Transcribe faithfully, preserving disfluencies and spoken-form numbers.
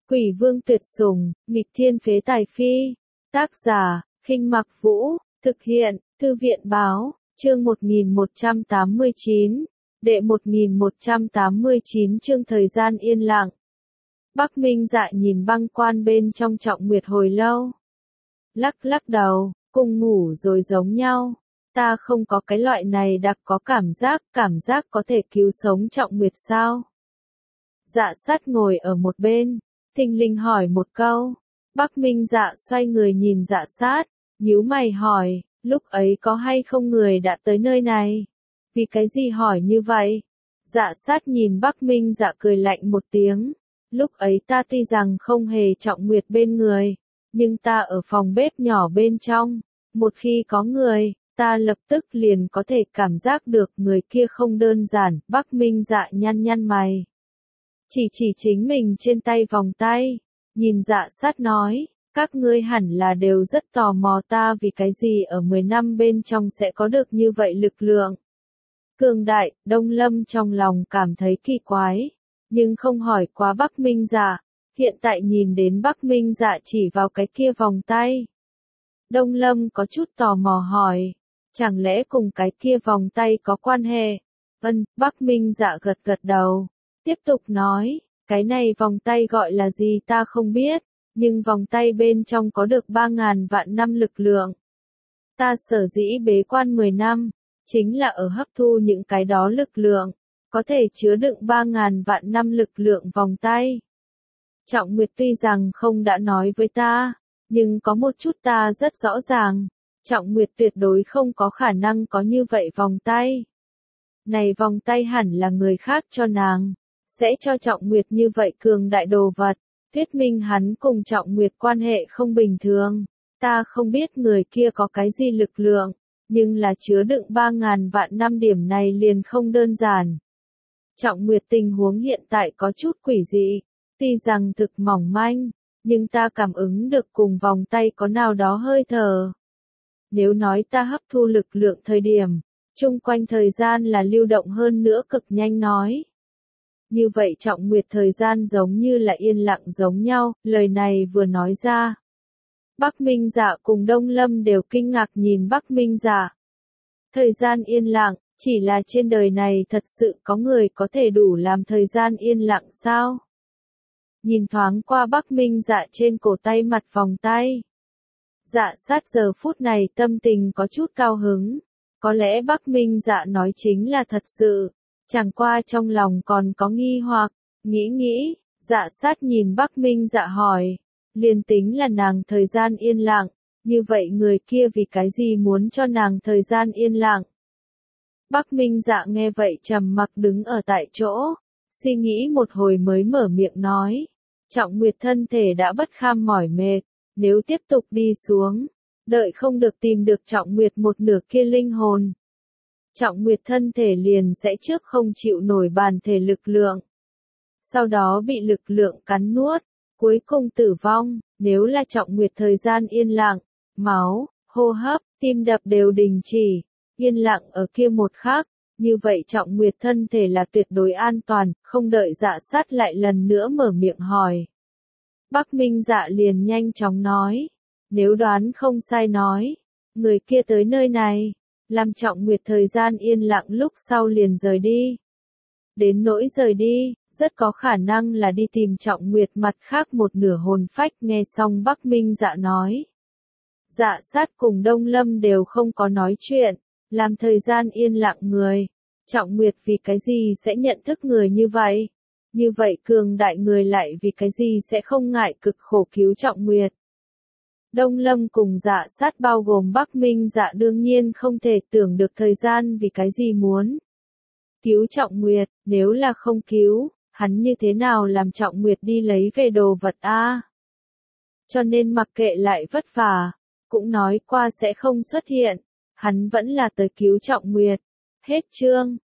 Quỷ vương tuyệt sủng, nghịch thiên phế tài phi. Tác giả, Khinh Mặc Vũ, thực hiện, Thư viện báo, chương một nghìn một trăm tám mươi chín, đệ một nghìn một trăm tám mươi chín chương thời gian yên lặng. Bắc Minh Dạ nhìn băng quan bên trong Trọng Nguyệt hồi lâu. Lắc lắc đầu, cùng ngủ rồi giống nhau. Ta không có cái loại này đặc có cảm giác, cảm giác có thể cứu sống Trọng Nguyệt sao? Dạ sát ngồi ở một bên, thình lình hỏi một câu. Bắc Minh Dạ xoay người nhìn dạ sát, nhíu mày hỏi, lúc ấy có hay không người đã tới nơi này? Vì cái gì hỏi như vậy? Dạ sát nhìn Bắc Minh Dạ cười lạnh một tiếng. Lúc ấy ta tuy rằng không hề Trọng Nguyệt bên người, nhưng ta ở phòng bếp nhỏ bên trong. Một khi có người, ta lập tức liền có thể cảm giác được người kia không đơn giản. Bắc Minh Dạ nhăn nhăn mày, chỉ chỉ chính mình trên tay vòng tay, nhìn dạ sát nói, các ngươi hẳn là đều rất tò mò ta vì cái gì ở mười năm bên trong sẽ có được như vậy lực lượng. Cường đại, Đông Lâm trong lòng cảm thấy kỳ quái, nhưng không hỏi quá Bắc Minh Dạ, hiện tại nhìn đến Bắc Minh Dạ chỉ vào cái kia vòng tay. Đông Lâm có chút tò mò hỏi, chẳng lẽ cùng cái kia vòng tay có quan hệ? Vâng, Bắc Minh Dạ gật gật đầu, tiếp tục nói, cái này vòng tay gọi là gì ta không biết, nhưng vòng tay bên trong có được ba ngàn vạn năm lực lượng. Ta sở dĩ bế quan mười năm, chính là ở hấp thu những cái đó lực lượng, có thể chứa đựng ba ngàn vạn năm lực lượng vòng tay. Trọng Nguyệt tuy rằng không đã nói với ta, nhưng có một chút ta rất rõ ràng, Trọng Nguyệt tuyệt đối không có khả năng có như vậy vòng tay. Này vòng tay hẳn là người khác cho nàng, sẽ cho Trọng Nguyệt như vậy cường đại đồ vật, thuyết minh hắn cùng Trọng Nguyệt quan hệ không bình thường. Ta không biết người kia có cái gì lực lượng, nhưng là chứa đựng ba ngàn vạn năm điểm này liền không đơn giản. Trọng Nguyệt tình huống hiện tại có chút quỷ dị, tuy rằng thực mỏng manh, nhưng ta cảm ứng được cùng vòng tay có nào đó hơi thở. Nếu nói ta hấp thu lực lượng thời điểm, chung quanh thời gian là lưu động hơn nữa cực nhanh nói. Như vậy Trọng Nguyệt thời gian giống như là yên lặng giống nhau, lời này vừa nói ra. Bắc Minh Dạ cùng Đông Lâm đều kinh ngạc nhìn Bắc Minh Dạ. Thời gian yên lặng, chỉ là trên đời này thật sự có người có thể đủ làm thời gian yên lặng sao? Nhìn thoáng qua Bắc Minh Dạ trên cổ tay mặt vòng tay. Dạ sát giờ phút này tâm tình có chút cao hứng. Có lẽ Bắc Minh Dạ nói chính là thật sự. Chẳng qua trong lòng còn có nghi hoặc, nghĩ nghĩ, dạ sát nhìn Bắc Minh Dạ hỏi, liền tính là nàng thời gian yên lặng, như vậy người kia vì cái gì muốn cho nàng thời gian yên lặng? Bắc Minh Dạ nghe vậy trầm mặc đứng ở tại chỗ, suy nghĩ một hồi mới mở miệng nói, Trọng Nguyệt thân thể đã bất kham mỏi mệt, nếu tiếp tục đi xuống, đợi không được tìm được Trọng Nguyệt một nửa kia linh hồn. Trọng Nguyệt thân thể liền sẽ trước không chịu nổi bản thể lực lượng. Sau đó bị lực lượng cắn nuốt, cuối cùng tử vong. Nếu là Trọng Nguyệt thời gian yên lặng, máu, hô hấp, tim đập đều đình chỉ, yên lặng ở kia một khắc, như vậy Trọng Nguyệt thân thể là tuyệt đối an toàn, không đợi dạ sát lại lần nữa mở miệng hỏi. Bắc Minh Dạ liền nhanh chóng nói, nếu đoán không sai nói, người kia tới nơi này, làm Trọng Nguyệt thời gian yên lặng lúc sau liền rời đi. Đến nỗi rời đi, rất có khả năng là đi tìm Trọng Nguyệt mặt khác một nửa hồn phách. Nghe xong Bắc Minh Dạ nói. Dạ sát cùng Đông Lâm đều không có nói chuyện, làm thời gian yên lặng người. Trọng Nguyệt vì cái gì sẽ nhận thức người như vậy? Như vậy cường đại người lại vì cái gì sẽ không ngại cực khổ cứu Trọng Nguyệt? Đông Lâm cùng dạ sát bao gồm Bắc Minh Dạ đương nhiên không thể tưởng được thời gian vì cái gì muốn cứu Trọng Nguyệt, nếu là không cứu, hắn như thế nào làm Trọng Nguyệt đi lấy về đồ vật a? À? Cho nên mặc kệ lại vất vả, cũng nói qua sẽ không xuất hiện, hắn vẫn là tới cứu Trọng Nguyệt. Hết chương.